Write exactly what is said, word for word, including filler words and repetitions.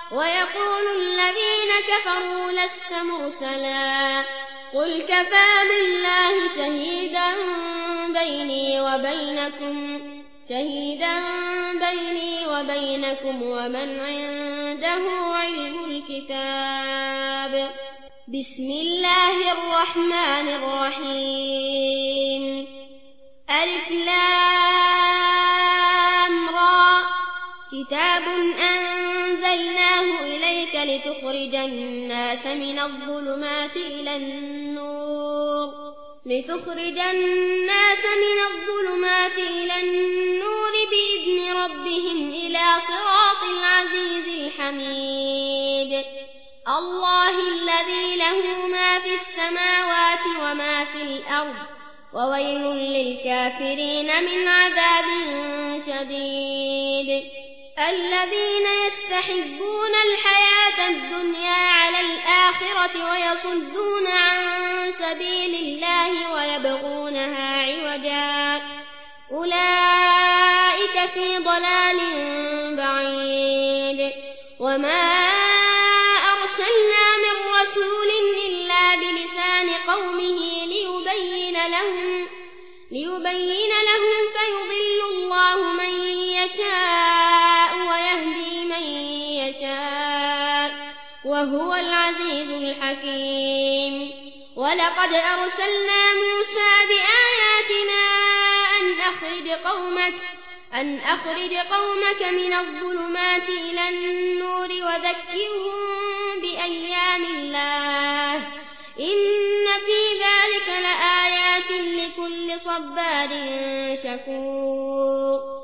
ويقول الذين كفروا لست مرسلا قل كفى بالله شهيدا بيني وبينكم شهيدا بيني وبينكم ومن عنده علم الكتاب. بسم الله الرحمن الرحيم. ألف لام را كتاب أنزلناه إليك لتخرج الناس من الظلمات إلى النور لتخرج الناس من الظلمات إلى النور بإذن ربهم إلى صراط العزيز الحميد. الله الذي له ما في السماوات وما في الأرض وويل للكافرين من عذاب شديد. الذين يستحبون الحياة الدنيا على الآخرة ويصدون عن سبيل الله ويبغونها عوجا أولئك في ضلال بعيد. وما أرسلنا من رسول إلا بلسان قومه ليبين لهم ليبين لهم فيضل الله من يشاء ويهدي من يشاء وهو العزيز الحكيم. ولقد أرسلنا موسى بآياتنا أن أخرج قومك أن أخرج قومك من الظلمات إلى النور وذكرهم بأيام الله إن في ذلك لآيات لكل صبار شكور.